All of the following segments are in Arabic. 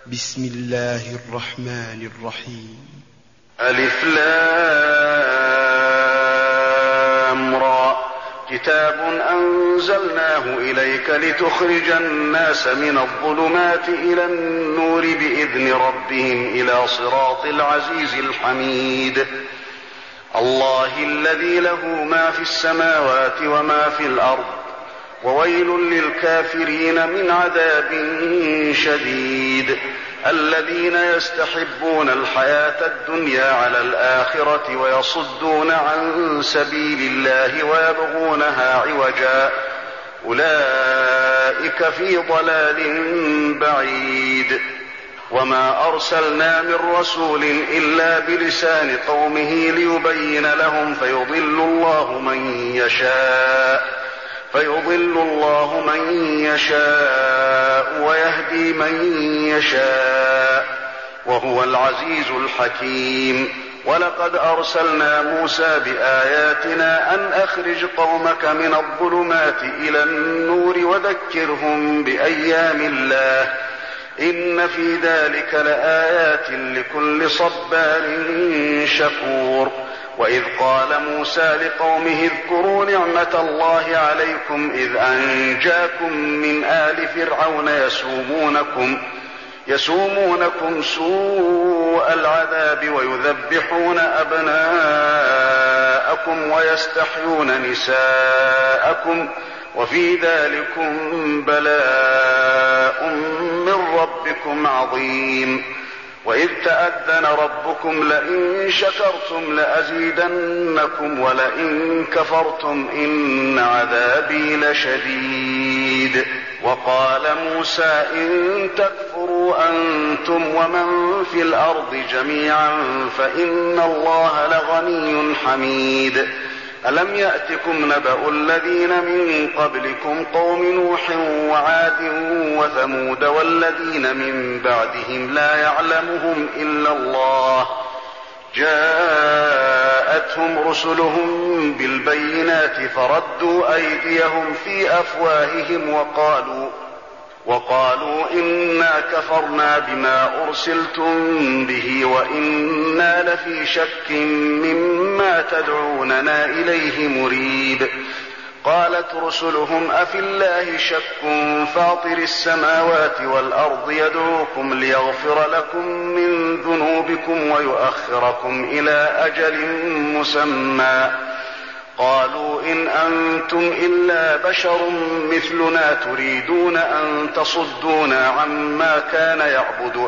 بسم الله الرحمن الرحيم. ألف لام را. كتاب أنزلناه إليك لتخرج الناس من الظلمات إلى النور بإذن ربهم إلى صراط العزيز الحميد. الله الذي له ما في السماوات وما في الأرض، وويل للكافرين من عذاب شديد. الذين يستحبون الحياة الدنيا على الآخرة ويصدون عن سبيل الله ويبغونها عوجا، أولئك في ضلال بعيد. وما أرسلنا من رسول إلا بلسان قومه ليبين لهم فيضل الله من يشاء ويهدي من يشاء، وهو العزيز الحكيم. ولقد أرسلنا موسى بآياتنا أن أخرج قومك من الظلمات إلى النور وذكرهم بأيام الله، إن في ذلك لآيات لكل صبار شكور. وإذ قال موسى لقومه اذكروا نعمة الله عليكم إذ أنجاكم من آل فرعون يسومونكم سوء العذاب ويذبحون أبناءكم ويستحيون نساءكم، وفي ذلكم بلاء من ربكم عظيم. وإذ تأذن ربكم لئن شكرتم لأزيدنكم ولئن كفرتم إن عذابي لشديد. وقال موسى إن تكفروا أنتم ومن في الأرض جميعا فإن الله لغني حميد. ألم يأتكم نبأ الذين من قبلكم قوم نوح وعاد وثمود والذين من بعدهم لا يعلمهم إلا الله، جاءتهم رسلهم بالبينات فردوا أيديهم في أفواههم وقالوا إنا كفرنا بما أرسلتم به وإنا لفي شك مما تدعوننا إليه مريب. قالت رسلهم أفي الله شك فاطر السماوات والأرض يدعوكم ليغفر لكم من ذنوبكم ويؤخركم إلى أجل مسمى. قالوا إن أنتم إلا بشر مثلنا تريدون أن تصدونا عما كان يعبد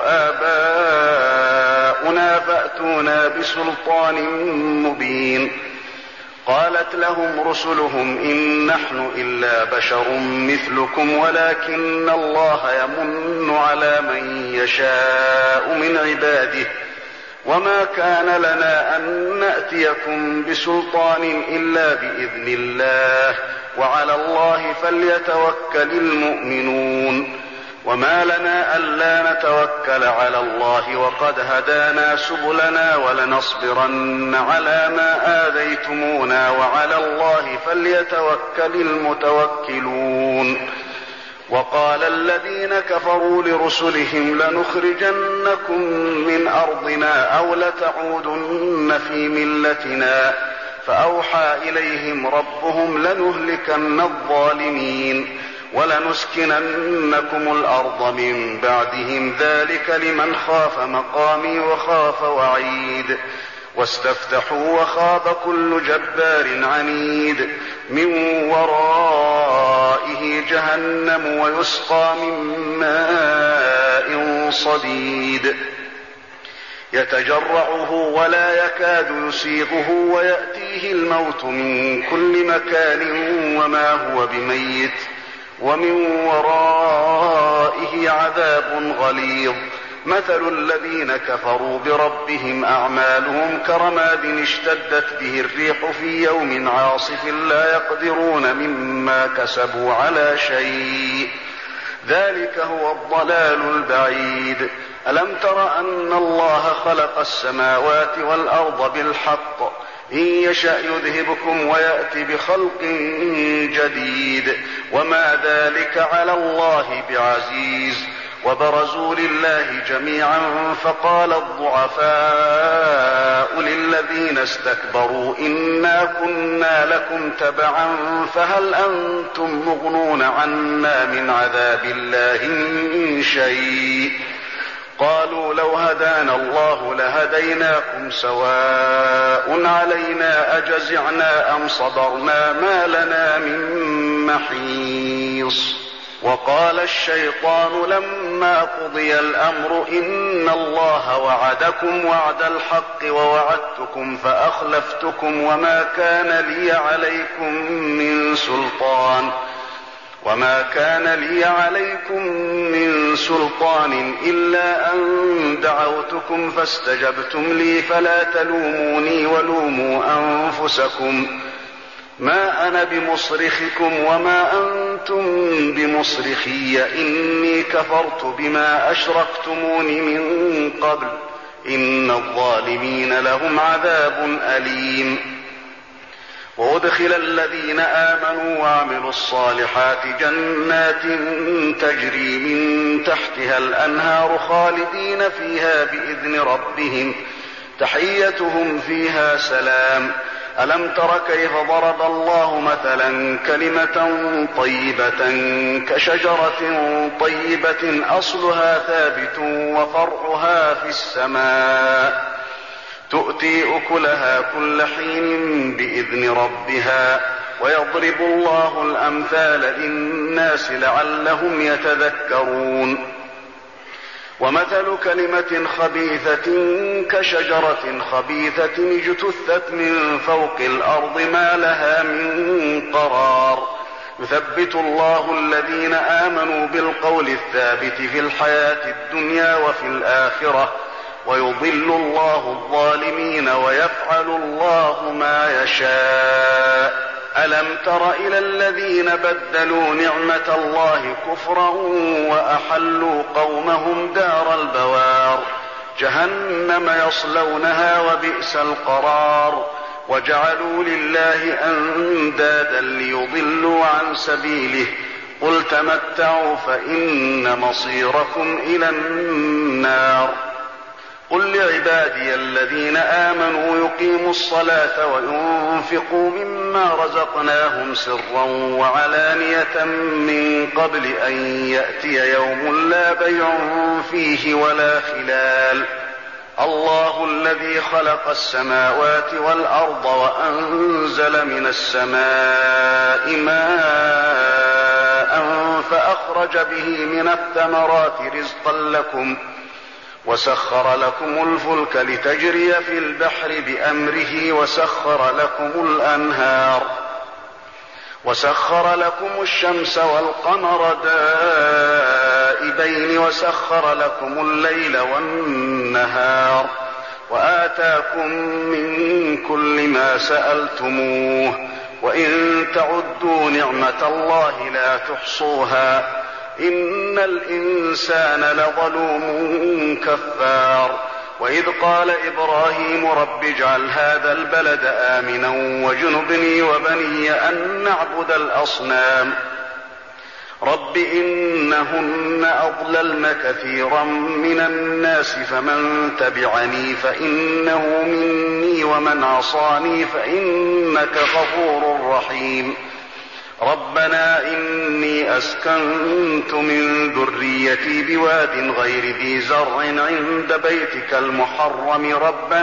آباؤنا فأتونا بسلطان مبين. قالت لهم رسلهم إن نحن إلا بشر مثلكم ولكن الله يمن على من يشاء من عباده، وما كان لنا أن نأتيكم بسلطان إلا بإذن الله، وعلى الله فليتوكل المؤمنون. وما لنا ألا نتوكل على الله وقد هدانا سبلنا ولنصبرن على ما آذيتمونا وعلى الله فليتوكل المتوكلون. وقال الذين كفروا لرسلهم لنخرجنكم من أرضنا أو لتعودن في ملتنا، فأوحى إليهم ربهم لنهلكن الظالمين ولنسكننكم الأرض من بعدهم، ذلك لمن خاف مقامي وخاف وعيد. واستفتحوا وخاب كل جبار عنيد، من ورائه جهنم ويسقى من ماء صديد يتجرعه ولا يكاد يسيغه ويأتيه الموت من كل مكان وما هو بميت، ومن ورائه عذاب غليظ. مثل الذين كفروا بربهم أعمالهم كرماد اشتدت به الريح في يوم عاصف لا يقدرون مما كسبوا على شيء، ذلك هو الضلال البعيد. ألم تر أن الله خلق السماوات والأرض بالحق، إن يشأ يذهبكم ويأتي بخلق جديد، وما ذلك على الله بعزيز. وبرزوا لله جميعا فقال الضعفاء للذين استكبروا إنا كنا لكم تبعا فهل أنتم مغنون عنا من عذاب الله من شيء قالوا لو هدانا الله لهديناكم سواء علينا أجزعنا أم صبرنا ما لنا من محيص. وقال الشيطان لما قضي الأمر إن الله وعدكم وعد الحق ووعدتكم فأخلفتكم وما كان لي عليكم من سلطان إلا أن دعوتكم فاستجبتم لي فلا تلوموني ولوموا أنفسكم ما أنا بمصرخكم وما أنتم بمصرخي إني كفرت بما أشركتمون من قبل إن الظالمين لهم عذاب أليم. وأدخل الذين آمنوا وعملوا الصالحات جنات تجري من تحتها الأنهار خالدين فيها بإذن ربهم تحيتهم فيها سلام. ألم تر كيف ضرب الله مثلا كلمة طيبة كشجرة طيبة أصلها ثابت وفرعها في السماء تؤتي أكلها كل حين بإذن ربها ويضرب الله الأمثال للناس لعلهم يتذكرون. ومثل كلمة خبيثة كشجرة خبيثة اجتثت من فوق الأرض ما لها من قرار يثبت الله الذين آمنوا بالقول الثابت في الحياة الدنيا وفي الآخرة ويضل الله الظالمين ويفعل الله ما يشاء. ألم تر إلى الذين بدلوا نعمة الله كفرا وأحلوا قومهم دار البوار جهنم يصلونها وبئس القرار وجعلوا لله أندادا ليضلوا عن سبيله قل تمتعوا فإن مصيركم إلى النار. قل لعبادي الذين آمنوا يقيموا الصلاة وينفقوا مما رزقناهم سرا وعلانية من قبل أن يأتي يوم لا بيع فيه ولا خلال. الله الذي خلق السماوات والأرض وأنزل من السماء ماء فأخرج به من الثمرات رزقا لكم وسخر لكم الفلك لتجري في البحر بأمره وسخر لكم الشمس والقمر دائبين وسخر لكم الليل والنهار وآتاكم من كل ما سألتموه وإن تعدوا نعمة الله لا تحصوها إن الإنسان لظلوم كفار. وإذ قال إبراهيم رب اجعل هذا البلد آمنا واجنبني وبني أن نعبد الأصنام رب إنهن أضللن كثيرا من الناس فمن تبعني فإنه مني ومن عصاني فإنك غفور رحيم. ربنا إني أسكنت من ذريتي بواد غير ذي زرع عند بيتك المحرم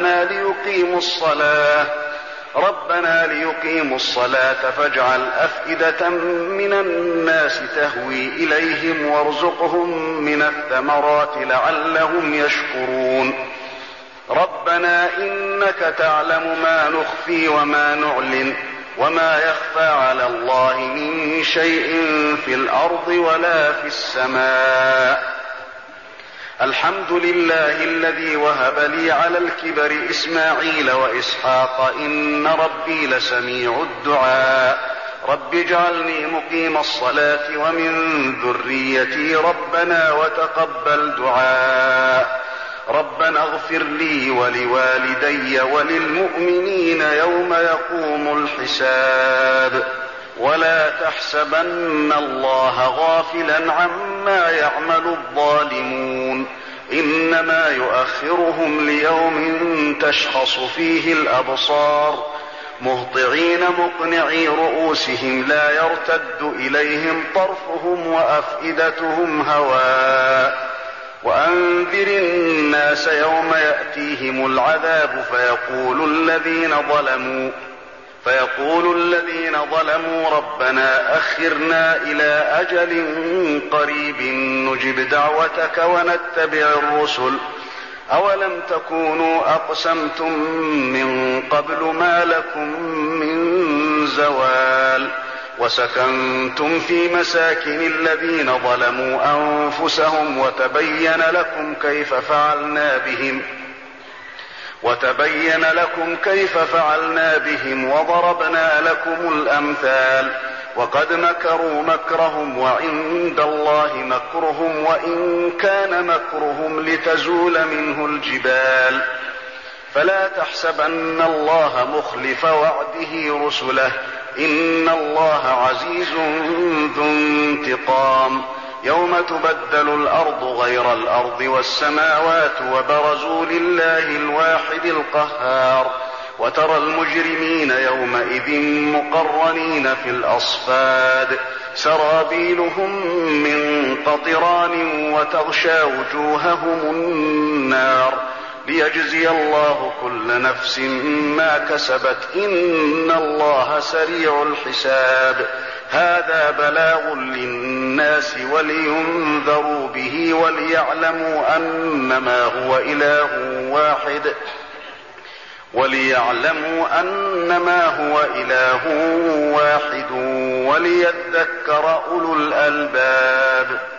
ربنا ليقيموا الصلاة فاجعل أفئدة من الناس تهوي إليهم وارزقهم من الثمرات لعلهم يشكرون. ربنا إنك تعلم ما نخفي وما نعلن وما يخفى على الله من شيء في الأرض ولا في السماء. الحمد لله الذي وهب لي على الكبر إسماعيل وإسحاق إن ربي لسميع الدعاء. رب اجعلني مقيم الصلاة ومن ذريتي ربنا وتقبل دعاء. ربنا اغفر لي ولوالدي وللمؤمنين يوم يقوم الحساب. ولا تحسبن الله غافلا عما يعمل الظالمون إنما يؤخرهم ليوم تشخص فيه الأبصار مهطعين مقنعي رؤوسهم لا يرتد إليهم طرفهم وأفئدتهم هواء وأنذر الناس يوم يأتيهم العذاب فيقول الذين ظلموا ربنا أخرنا إلى أجل قريب نجب دعوتك ونتبع الرسل أولم تكونوا أقسمتم من قبل ما لكم من زوال وسكنتم في مساكن الذين ظلموا أنفسهم وتبين لكم كيف فعلنا بهم وضربنا لكم الأمثال وقد مكروا مكرهم وعند الله مكرهم وإن كان مكرهم لتزول منه الجبال فلا تحسبن الله مخلف وعده رسله إن الله عزيز ذو انتقام يوم تبدل الأرض غير الأرض والسماوات وبرزوا لله الواحد القهار وترى المجرمين يومئذ مقرنين في الأصفاد سرابيلهم من قطران وتغشى وجوههم النار ليجزي الله كل نفس ما كسبت إن الله سريع الحساب هذا بلاغ للناس ولينذروا به وليعلموا أنما هو إله واحد وليذكر أولو الألباب.